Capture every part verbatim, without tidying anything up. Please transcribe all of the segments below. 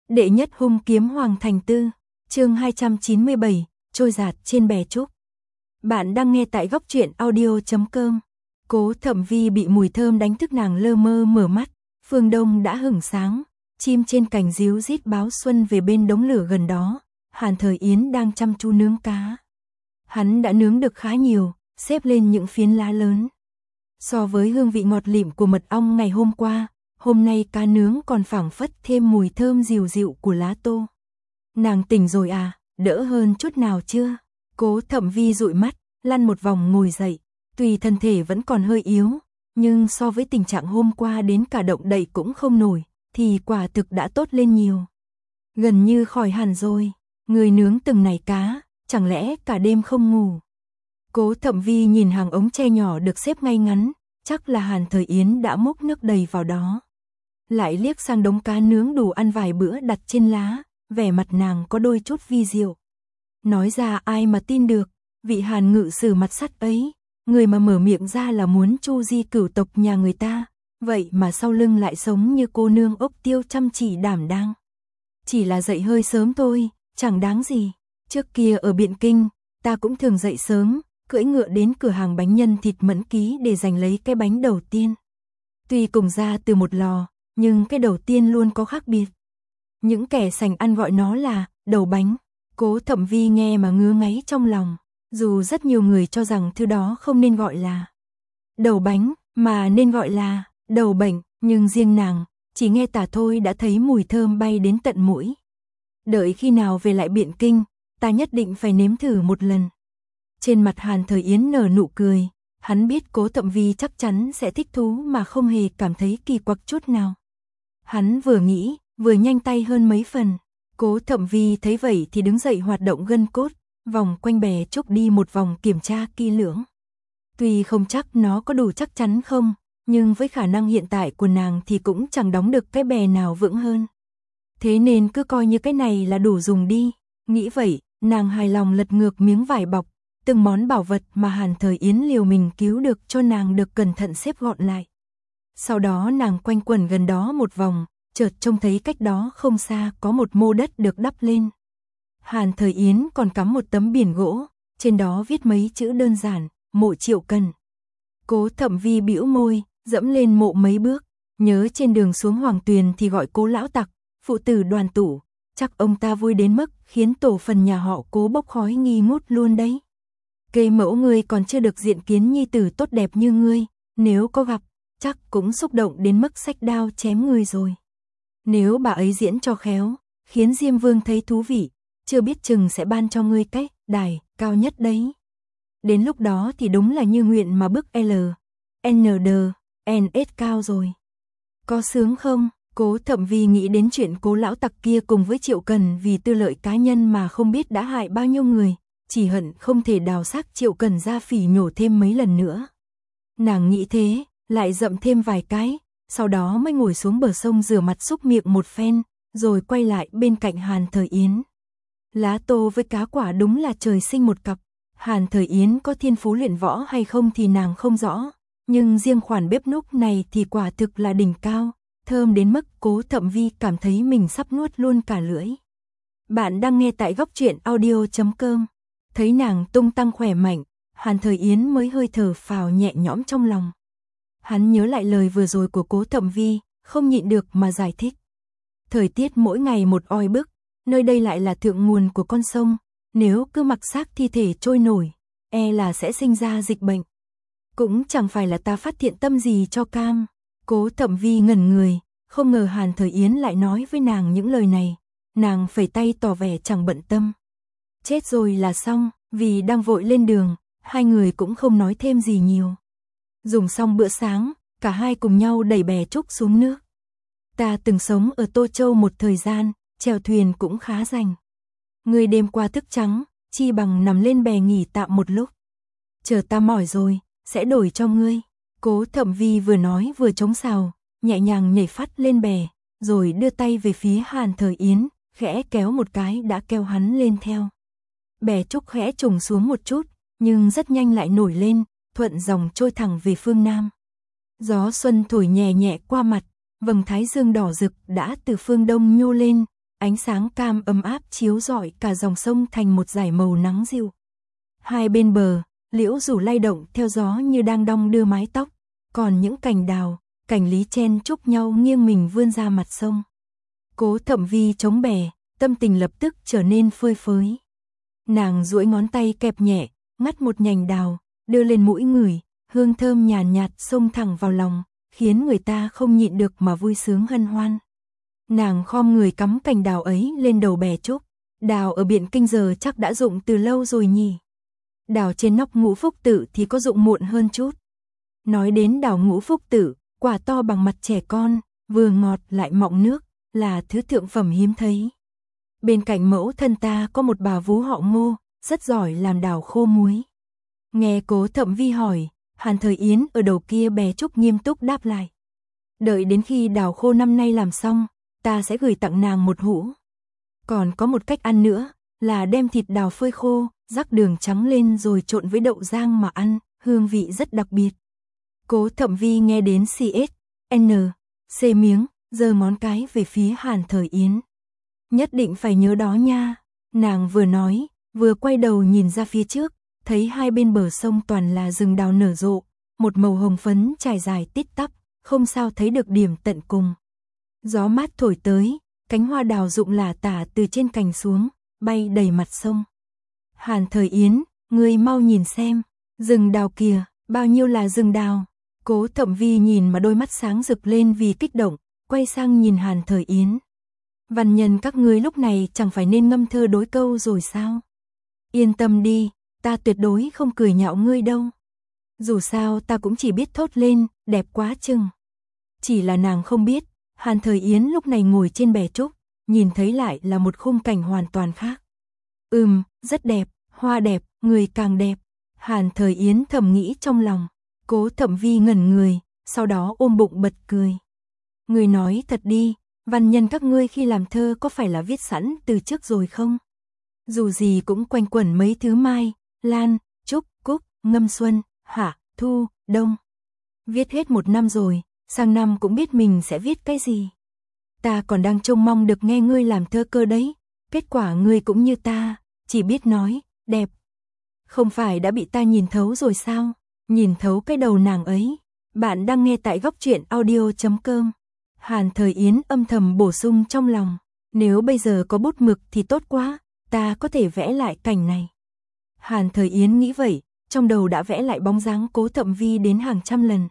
Đệ nhất hung kiếm Hoàng Thành Tư, chương hai trăm chín mươi bảy, trôi dạt trên bè trúc. Bạn đang nghe tại góc truyện audio chấm com. Cố Thẩm Vi bị mùi thơm đánh thức nàng lơ mơ mở mắt, phương đông đã hửng sáng, chim trên cành ríu rít báo xuân về bên đống lửa gần đó. Hàn Thời Yến đang chăm chú nướng cá. Hắn đã nướng được khá nhiều, xếp lên những phiến lá lớn. So với hương vị ngọt lịm của mật ong ngày hôm qua, hôm nay cá nướng còn phảng phất thêm mùi thơm dịu dịu của lá tô. Nàng tỉnh rồi à, đỡ hơn chút nào chưa? Cố Thẩm Vi dụi mắt, lăn một vòng ngồi dậy. Tuy thân thể vẫn còn hơi yếu, nhưng so với tình trạng hôm qua đến cả động đậy cũng không nổi, thì quả thực đã tốt lên nhiều. Gần như khỏi hẳn rồi, người nướng từng này cá, chẳng lẽ cả đêm không ngủ? Cố Thẩm Vi nhìn hàng ống tre nhỏ được xếp ngay ngắn, chắc là Hàn Thời Yến đã múc nước đầy vào đó. Lại liếc sang đống cá nướng đủ ăn vài bữa đặt trên lá, vẻ mặt nàng có đôi chút vi diệu. Nói ra ai mà tin được, vị Hàn ngự sử mặt sắt ấy, người mà mở miệng ra là muốn chu di cửu tộc nhà người ta, vậy mà sau lưng lại sống như cô nương ốc tiêu chăm chỉ đảm đang. Chỉ là dậy hơi sớm thôi, chẳng đáng gì. Trước kia ở Biện Kinh, ta cũng thường dậy sớm, cưỡi ngựa đến cửa hàng bánh nhân thịt Mẫn Ký để giành lấy cái bánh đầu tiên. Tuy cùng ra từ một lò, nhưng cái đầu tiên luôn có khác biệt. Những kẻ sành ăn gọi nó là đầu bánh. Cố Thẩm Vi nghe mà ngứa ngáy trong lòng, dù rất nhiều người cho rằng thứ đó không nên gọi là đầu bánh, mà nên gọi là đầu bệnh, nhưng riêng nàng, chỉ nghe tả thôi đã thấy mùi thơm bay đến tận mũi. Đợi khi nào về lại Biện Kinh, ta nhất định phải nếm thử một lần. Trên mặt Hàn Thời Yến nở nụ cười, hắn biết Cố Thẩm Vi chắc chắn sẽ thích thú mà không hề cảm thấy kỳ quặc chút nào. Hắn vừa nghĩ, vừa nhanh tay hơn mấy phần. Cố Thẩm Vi thấy vậy thì đứng dậy hoạt động gân cốt, vòng quanh bè trúc đi một vòng kiểm tra kỹ lưỡng. Tuy không chắc nó có đủ chắc chắn không, nhưng với khả năng hiện tại của nàng thì cũng chẳng đóng được cái bè nào vững hơn. Thế nên cứ coi như cái này là đủ dùng đi. Nghĩ vậy, nàng hài lòng lật ngược miếng vải bọc, từng món bảo vật mà Hàn Thời Yến liều mình cứu được cho nàng được cẩn thận xếp gọn lại. Sau đó nàng quanh quẩn gần đó một vòng, chợt trông thấy cách đó không xa có một mô đất được đắp lên. Hàn Thời Yến còn cắm một tấm biển gỗ, trên đó viết mấy chữ đơn giản, mộ Triệu Cần. Cố Thẩm Vi bĩu môi, dẫm lên mộ mấy bước, nhớ trên đường xuống Hoàng Tuyền thì gọi Cố lão tặc, phụ tử Đoàn Tủ, chắc ông ta vui đến mức khiến tổ phần nhà họ Cố bốc khói nghi ngút luôn đấy. Cây mẫu ngươi còn chưa được diện kiến nhi tử tốt đẹp như ngươi, nếu có gặp, chắc cũng xúc động đến mức xách đao chém ngươi rồi. Nếu bà ấy diễn cho khéo, khiến Diêm Vương thấy thú vị, chưa biết chừng sẽ ban cho ngươi cái đài cao nhất đấy. Đến lúc đó thì đúng là như nguyện mà bức L, N D, N S cao rồi. Có sướng không? Cố Thẩm Vi nghĩ đến chuyện Cố lão tặc kia cùng với Triệu Cần vì tư lợi cá nhân mà không biết đã hại bao nhiêu người, chỉ hận không thể đào xác Triệu Cần ra phỉ nhổ thêm mấy lần nữa. Nàng nghĩ thế, lại dậm thêm vài cái, sau đó mới ngồi xuống bờ sông rửa mặt xúc miệng một phen, rồi quay lại bên cạnh Hàn Thời Yến. Lá tô với cá quả đúng là trời sinh một cặp. Hàn Thời Yến có thiên phú luyện võ hay không thì nàng không rõ, nhưng riêng khoản bếp núc này thì quả thực là đỉnh cao, thơm đến mức Cố Thẩm Vi cảm thấy mình sắp nuốt luôn cả lưỡi. Bạn đang nghe tại góc truyện audio chấm com. Thấy nàng tung tăng khỏe mạnh, Hàn Thời Yến mới hơi thở phào nhẹ nhõm trong lòng. Hắn nhớ lại lời vừa rồi của Cố Thẩm Vi, không nhịn được mà giải thích. Thời tiết mỗi ngày một oi bức, nơi đây lại là thượng nguồn của con sông, nếu cứ mặc xác thi thể trôi nổi, e là sẽ sinh ra dịch bệnh. Cũng chẳng phải là ta phát thiện tâm gì cho cam. Cố Thẩm Vi ngẩn người, không ngờ Hàn Thời Yến lại nói với nàng những lời này. Nàng phẩy tay tỏ vẻ chẳng bận tâm. Chết rồi là xong, vì đang vội lên đường, hai người cũng không nói thêm gì nhiều. Dùng xong bữa sáng, cả hai cùng nhau đẩy bè trúc xuống nước. Ta từng sống ở Tô Châu một thời gian, chèo thuyền cũng khá rành. Ngươi đêm qua thức trắng, chi bằng nằm lên bè nghỉ tạm một lúc. Chờ ta mỏi rồi, sẽ đổi cho ngươi. Cố Thẩm Vi vừa nói vừa chống sào, nhẹ nhàng nhảy phát lên bè, rồi đưa tay về phía Hàn Thời Yến, khẽ kéo một cái đã kéo hắn lên theo. Bè trúc khẽ trùng xuống một chút, nhưng rất nhanh lại nổi lên, thuận dòng trôi thẳng về phương Nam. Gió xuân thổi nhẹ nhẹ qua mặt, vầng thái dương đỏ rực đã từ phương Đông nhô lên, ánh sáng cam ấm áp chiếu rọi cả dòng sông thành một dải màu nắng dịu. Hai bên bờ, liễu rủ lay động theo gió như đang đong đưa mái tóc, còn những cành đào, cành lý chen chúc nhau nghiêng mình vươn ra mặt sông. Cố Thậm Vi chống bè, tâm tình lập tức trở nên phơi phới. Nàng duỗi ngón tay kẹp nhẹ, ngắt một nhành đào, đưa lên mũi ngửi, hương thơm nhàn nhạt, nhạt xông thẳng vào lòng, khiến người ta không nhịn được mà vui sướng hân hoan. Nàng khom người cắm cành đào ấy lên đầu bè trúc, đào ở Biện Kinh giờ chắc đã rụng từ lâu rồi nhỉ. Đào trên nóc Ngũ Phúc Tự thì có rụng muộn hơn chút. Nói đến đào Ngũ Phúc Tự, quả to bằng mặt trẻ con, vừa ngọt lại mọng nước, là thứ thượng phẩm hiếm thấy. Bên cạnh mẫu thân ta có một bà vú họ Ngô, rất giỏi làm đào khô muối. Nghe Cố Thậm Vi hỏi, Hàn Thời Yến ở đầu kia bè trúc nghiêm túc đáp lại. Đợi đến khi đào khô năm nay làm xong, ta sẽ gửi tặng nàng một hũ. Còn có một cách ăn nữa, là đem thịt đào phơi khô, rắc đường trắng lên rồi trộn với đậu rang mà ăn, hương vị rất đặc biệt. Cố Thậm Vi nghe đến xê ét en xê miếng, giơ ngón cái về phía Hàn Thời Yến. Nhất định phải nhớ đó nha. Nàng vừa nói, vừa quay đầu nhìn ra phía trước, thấy hai bên bờ sông toàn là rừng đào nở rộ, một màu hồng phấn trải dài tít tắp, không sao thấy được điểm tận cùng. Gió mát thổi tới, cánh hoa đào rụng lả tả từ trên cành xuống, bay đầy mặt sông. Hàn Thời Yến, ngươi mau nhìn xem, rừng đào kìa, bao nhiêu là rừng đào. Cố Thậm Vi nhìn mà đôi mắt sáng rực lên vì kích động, quay sang nhìn Hàn Thời Yến. Văn nhân các ngươi lúc này chẳng phải nên ngâm thơ đối câu rồi sao? Yên tâm đi, ta tuyệt đối không cười nhạo ngươi đâu. Dù sao ta cũng chỉ biết thốt lên, đẹp quá chừng. Chỉ là nàng không biết, Hàn Thời Yến lúc này ngồi trên bè trúc, nhìn thấy lại là một khung cảnh hoàn toàn khác. Ừm, rất đẹp, hoa đẹp, người càng đẹp. Hàn Thời Yến thầm nghĩ trong lòng. Cố Thậm Vi ngẩn người, sau đó ôm bụng bật cười. Người nói thật đi, văn nhân các ngươi khi làm thơ có phải là viết sẵn từ trước rồi không? Dù gì cũng quanh quẩn mấy thứ mai, lan, trúc, cúc, ngâm xuân, hạ, thu, đông. Viết hết một năm rồi, sang năm cũng biết mình sẽ viết cái gì. Ta còn đang trông mong được nghe ngươi làm thơ cơ đấy, kết quả ngươi cũng như ta, chỉ biết nói, đẹp. Không phải đã bị ta nhìn thấu rồi sao? Nhìn thấu cái đầu nàng ấy. Bạn đang nghe tại góc truyện audio chấm com. Hàn Thời Yến âm thầm bổ sung trong lòng. Nếu bây giờ có bút mực thì tốt quá, ta có thể vẽ lại cảnh này. Hàn Thời Yến nghĩ vậy, trong đầu đã vẽ lại bóng dáng Cố Thậm Vi đến hàng trăm lần.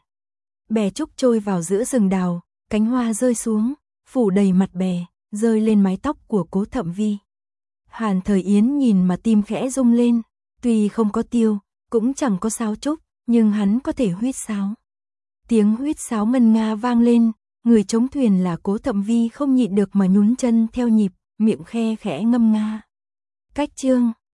Bè trúc trôi vào giữa rừng đào, cánh hoa rơi xuống, phủ đầy mặt bè, rơi lên mái tóc của Cố Thậm Vi. Hàn Thời Yến nhìn mà tim khẽ rung lên, tuy không có tiêu, cũng chẳng có sáo trúc, nhưng hắn có thể huýt sáo. Tiếng huýt sáo ngân nga vang lên, người chống thuyền là Cố Thậm Vi không nhịn được mà nhún chân theo nhịp, miệng khe khẽ ngâm nga. Cách chương